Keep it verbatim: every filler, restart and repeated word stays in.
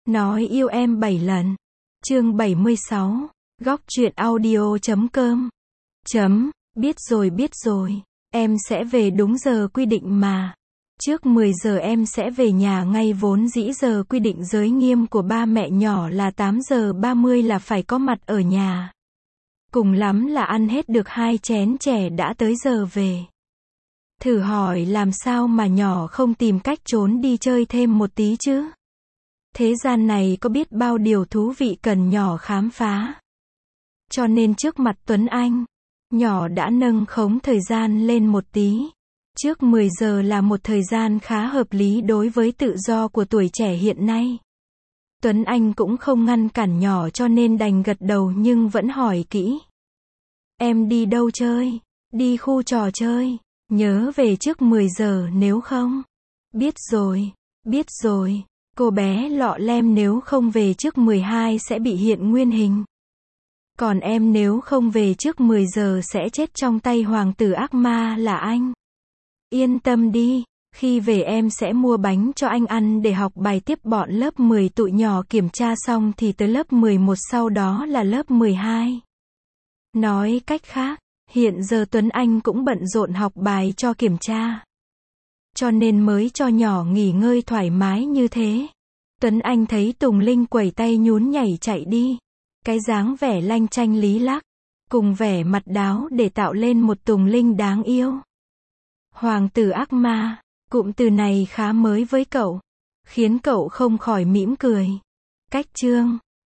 Nói yêu em bảy lần. Chương bảy mươi sáu. Góc truyện audio chấm com. Chấm, biết rồi biết rồi. Em sẽ về đúng giờ quy định mà. Trước mười giờ em sẽ về nhà ngay, vốn dĩ giờ quy định giới nghiêm của ba mẹ nhỏ là tám giờ ba mươi là phải có mặt ở nhà. Cùng lắm là ăn hết được hai chén chè đã tới giờ về. Thử hỏi làm sao mà nhỏ không tìm cách trốn đi chơi thêm một tí chứ? Thế gian này có biết bao điều thú vị cần nhỏ khám phá. Cho nên trước mặt Tuấn Anh, nhỏ đã nâng khống thời gian lên một tí. Trước mười giờ là một thời gian khá hợp lý đối với tự do của tuổi trẻ hiện nay. Tuấn Anh cũng không ngăn cản nhỏ cho nên đành gật đầu, nhưng vẫn hỏi kỹ. Em đi đâu chơi? Đi khu trò chơi. Nhớ về trước mười giờ nếu không. Biết rồi, biết rồi. Cô bé lọ lem nếu không về trước mười hai sẽ bị hiện nguyên hình. Còn em nếu không về trước mười giờ sẽ chết trong tay hoàng tử ác ma là anh. Yên tâm đi, khi về em sẽ mua bánh cho anh ăn để học bài tiếp. Bọn lớp mười tụi nhỏ kiểm tra xong thì tới lớp mười một, sau đó là lớp mười hai. Nói cách khác, hiện giờ Tuấn Anh cũng bận rộn học bài cho kiểm tra. Cho nên mới cho nhỏ nghỉ ngơi thoải mái như thế. Tuấn Anh thấy Tùng Linh quẩy tay nhún nhảy chạy đi. Cái dáng vẻ lanh chanh lý lắc, cùng vẻ mặt đáo để tạo lên một Tùng Linh đáng yêu. Hoàng tử ác ma, cụm từ này khá mới với cậu, khiến cậu không khỏi mỉm cười. Cách chương